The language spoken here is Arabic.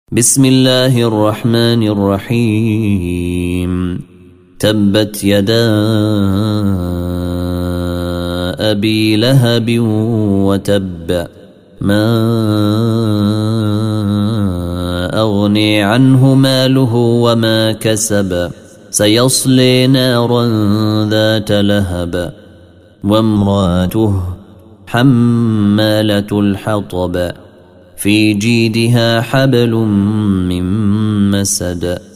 بسم الله الرحمن الرحيم. تبت يدا أبي لهب وتب، ما أغني عنه ماله وما كسب، سيصلي نارا ذات لهب وامراته حمالة الحطب في جيدها حبل من مسد.